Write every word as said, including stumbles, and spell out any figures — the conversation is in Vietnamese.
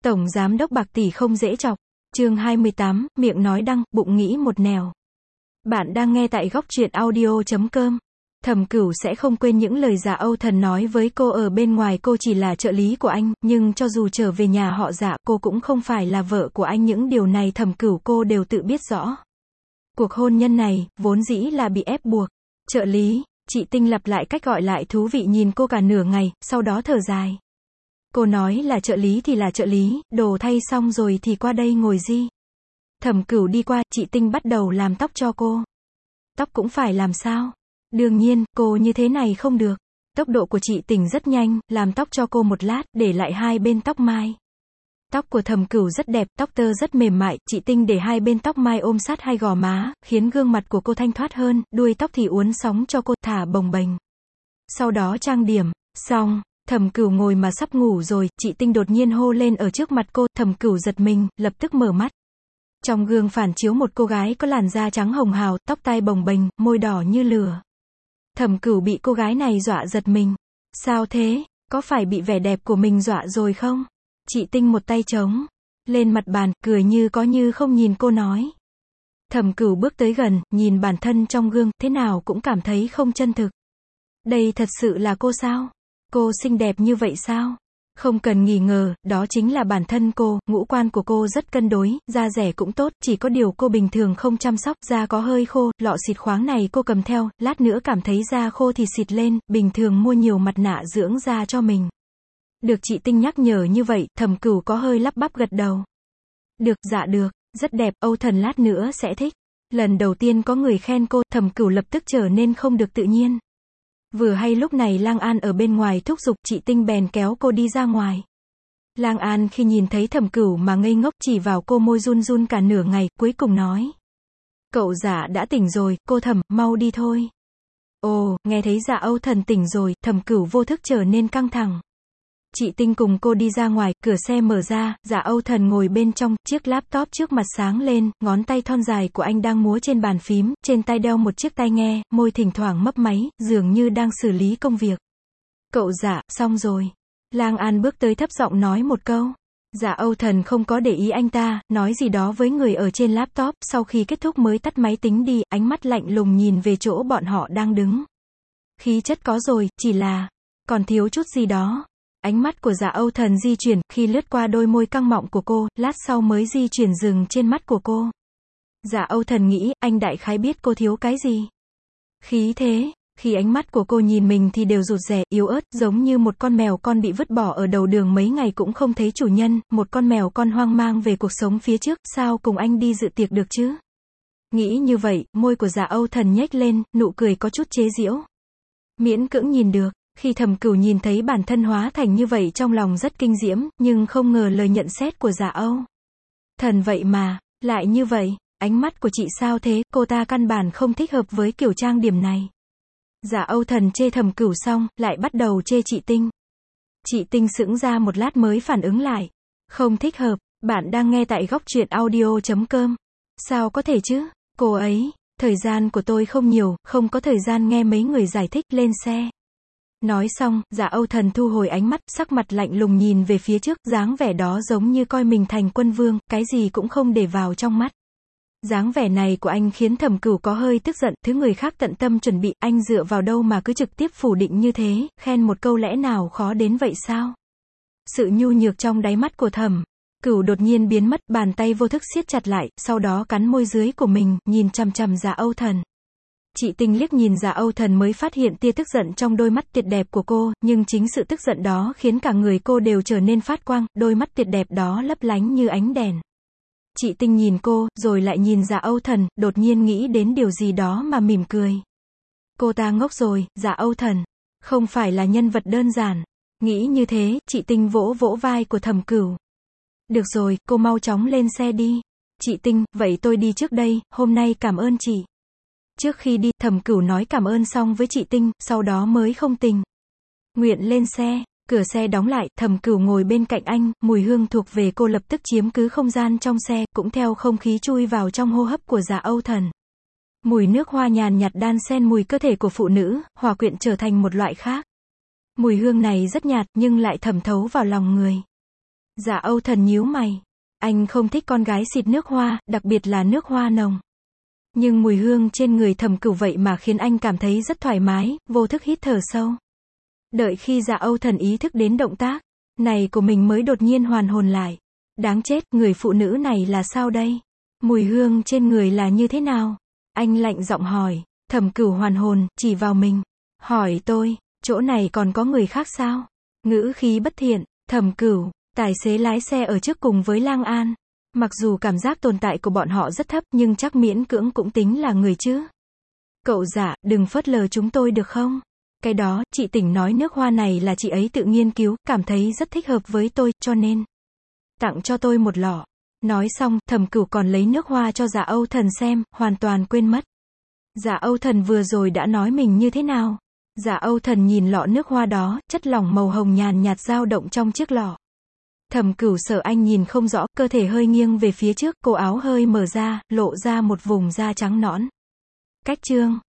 Tổng giám đốc bạc tỷ không dễ chọc. Chương hai mươi tám, miệng nói đăng, bụng nghĩ một nẻo. Bạn đang nghe tại góc truyện audio chấm com. Thẩm Cửu sẽ không quên những lời Dạ Âu Thần nói với cô ở bên ngoài cô chỉ là trợ lý của anh, nhưng cho dù trở về nhà họ Dạ, cô cũng không phải là vợ của anh, những điều này Thẩm Cửu cô đều tự biết rõ. Cuộc hôn nhân này, vốn dĩ là bị ép buộc. Trợ lý, chị Tinh lặp lại cách gọi lại thú vị nhìn cô cả nửa ngày, sau đó thở dài. Cô nói là trợ lý thì là trợ lý, đồ thay xong rồi thì qua đây ngồi di. Thẩm Cửu đi qua, chị Tinh bắt đầu làm tóc cho cô. Tóc cũng phải làm sao? Đương nhiên, cô như thế này không được. Tốc độ của chị Tình rất nhanh, làm tóc cho cô một lát, để lại hai bên tóc mai. Tóc của Thẩm Cửu rất đẹp, tóc tơ rất mềm mại, chị Tinh để hai bên tóc mai ôm sát hai gò má, khiến gương mặt của cô thanh thoát hơn, đuôi tóc thì uốn sóng cho cô, thả bồng bềnh. Sau đó trang điểm, xong, Thẩm Cửu ngồi mà sắp ngủ rồi, chị Tinh đột nhiên hô lên ở trước mặt cô, Thẩm Cửu giật mình, lập tức mở mắt. Trong gương phản chiếu một cô gái có làn da trắng hồng hào, tóc tai bồng bềnh, môi đỏ như lửa. Thẩm Cửu bị cô gái này dọa giật mình. Sao thế? Có phải bị vẻ đẹp của mình dọa rồi không? Chị Tinh một tay chống lên mặt bàn, cười như có như không nhìn cô nói. Thẩm Cửu bước tới gần, nhìn bản thân trong gương, thế nào cũng cảm thấy không chân thực. Đây thật sự là cô sao? Cô xinh đẹp như vậy sao? Không cần nghi ngờ, đó chính là bản thân cô, ngũ quan của cô rất cân đối, da dẻ cũng tốt, chỉ có điều cô bình thường không chăm sóc, da có hơi khô, lọ xịt khoáng này cô cầm theo, lát nữa cảm thấy da khô thì xịt lên, bình thường mua nhiều mặt nạ dưỡng da cho mình. Được chị Tinh nhắc nhở như vậy, Thẩm Cửu có hơi lắp bắp gật đầu. Được, dạ được, rất đẹp, Âu Thần lát nữa sẽ thích. Lần đầu tiên có người khen cô, Thẩm Cửu lập tức trở nên không được tự nhiên. Vừa hay lúc này Lang An ở bên ngoài thúc giục, chị Tinh bèn kéo cô đi ra ngoài. Lang An khi nhìn thấy Thẩm Cửu mà ngây ngốc, chỉ vào cô, môi run run cả nửa ngày, cuối cùng nói. Cậu Dạ đã tỉnh rồi, cô Thẩm, mau đi thôi. Ồ, nghe thấy Dạ Âu Thần tỉnh rồi, Thẩm Cửu vô thức trở nên căng thẳng. Chị Tinh cùng cô đi ra ngoài, cửa xe mở ra, Dạ Âu Thần ngồi bên trong, chiếc laptop trước mặt sáng lên, ngón tay thon dài của anh đang múa trên bàn phím, trên tay đeo một chiếc tai nghe, môi thỉnh thoảng mấp máy, dường như đang xử lý công việc. Cậu Dạ, xong rồi. Lang An bước tới thấp giọng nói một câu. Dạ Âu Thần không có để ý anh ta, nói gì đó với người ở trên laptop, sau khi kết thúc mới tắt máy tính đi, ánh mắt lạnh lùng nhìn về chỗ bọn họ đang đứng. Khí chất có rồi, chỉ là còn thiếu chút gì đó. Ánh mắt của Dạ Âu Thần di chuyển, khi lướt qua đôi môi căng mọng của cô, lát sau mới di chuyển dừng trên mắt của cô. Dạ Âu Thần nghĩ, anh đại khái biết cô thiếu cái gì. Khí thế, khi ánh mắt của cô nhìn mình thì đều rụt rè, yếu ớt, giống như một con mèo con bị vứt bỏ ở đầu đường mấy ngày cũng không thấy chủ nhân, một con mèo con hoang mang về cuộc sống phía trước, sao cùng anh đi dự tiệc được chứ? Nghĩ như vậy, môi của Dạ Âu Thần nhếch lên, nụ cười có chút chế giễu. Miễn cưỡng nhìn được. Khi Thẩm Cửu nhìn thấy bản thân hóa thành như vậy trong lòng rất kinh diễm, nhưng không ngờ lời nhận xét của Dạ Âu Thần vậy mà, lại như vậy, ánh mắt của chị sao thế, cô ta căn bản không thích hợp với kiểu trang điểm này. Dạ Âu Thần chê Thẩm Cửu xong, lại bắt đầu chê chị Tinh. Chị Tinh sững ra một lát mới phản ứng lại. Không thích hợp, bạn đang nghe tại góc truyện audio chấm com. Sao có thể chứ, cô ấy, thời gian của tôi không nhiều, không có thời gian nghe mấy người giải thích, lên xe. Nói xong, Dạ Âu Thần thu hồi ánh mắt, sắc mặt lạnh lùng nhìn về phía trước, dáng vẻ đó giống như coi mình thành quân vương, cái gì cũng không để vào trong mắt. Dáng vẻ này của anh khiến Thẩm Cửu có hơi tức giận, thứ người khác tận tâm chuẩn bị, anh dựa vào đâu mà cứ trực tiếp phủ định như thế, khen một câu lẽ nào khó đến vậy sao? Sự nhu nhược trong đáy mắt của Thẩm Cửu đột nhiên biến mất, bàn tay vô thức siết chặt lại, sau đó cắn môi dưới của mình, nhìn chằm chằm Dạ Âu Thần. Chị Tinh liếc nhìn Dạ Âu Thần mới phát hiện tia tức giận trong đôi mắt tuyệt đẹp của cô, nhưng chính sự tức giận đó khiến cả người cô đều trở nên phát quang, đôi mắt tuyệt đẹp đó lấp lánh như ánh đèn. Chị Tinh nhìn cô, rồi lại nhìn Dạ Âu Thần, đột nhiên nghĩ đến điều gì đó mà mỉm cười. Cô ta ngốc rồi, Dạ Âu Thần không phải là nhân vật đơn giản. Nghĩ như thế, chị Tinh vỗ vỗ vai của Thẩm Cửu. Được rồi, cô mau chóng lên xe đi. Chị Tinh, vậy tôi đi trước đây, hôm nay cảm ơn chị. Trước khi đi, Thẩm Cửu nói cảm ơn xong với chị Tinh, sau đó mới không tình nguyện lên xe. Cửa xe đóng lại, Thẩm Cửu ngồi bên cạnh anh, mùi hương thuộc về cô lập tức chiếm cứ không gian trong xe, cũng theo không khí chui vào trong hô hấp của Dạ Âu Thần. Mùi nước hoa nhàn nhạt đan xen mùi cơ thể của phụ nữ, hòa quyện trở thành một loại khác. Mùi hương này rất nhạt nhưng lại thẩm thấu vào lòng người. Dạ Âu Thần nhíu mày. Anh không thích con gái xịt nước hoa, đặc biệt là nước hoa nồng. Nhưng mùi hương trên người Thẩm Cửu vậy mà khiến anh cảm thấy rất thoải mái, vô thức hít thở sâu. Đợi khi Dạ Âu Thần ý thức đến động tác này của mình mới đột nhiên hoàn hồn lại. Đáng chết, người phụ nữ này là sao đây? Mùi hương trên người là như thế nào? Anh lạnh giọng hỏi. Thẩm Cửu hoàn hồn, chỉ vào mình. Hỏi tôi, chỗ này còn có người khác sao? Ngữ khí bất thiện. Thẩm Cửu, tài xế lái xe ở trước cùng với Lang An. Mặc dù cảm giác tồn tại của bọn họ rất thấp nhưng chắc miễn cưỡng cũng tính là người chứ. Cậu Dạ, đừng phớt lờ chúng tôi được không? Cái đó, chị Tỉnh nói nước hoa này là chị ấy tự nghiên cứu, cảm thấy rất thích hợp với tôi, cho nên tặng cho tôi một lọ. Nói xong, Thẩm Cửu còn lấy nước hoa cho Dạ Âu Thần xem, hoàn toàn quên mất. Dạ Âu Thần vừa rồi đã nói mình như thế nào? Dạ Âu Thần nhìn lọ nước hoa đó, chất lỏng màu hồng nhàn nhạt dao động trong chiếc lọ. Thẩm Cửu sợ anh nhìn không rõ, cơ thể hơi nghiêng về phía trước, cổ áo hơi mở ra, lộ ra một vùng da trắng nõn. Cách chương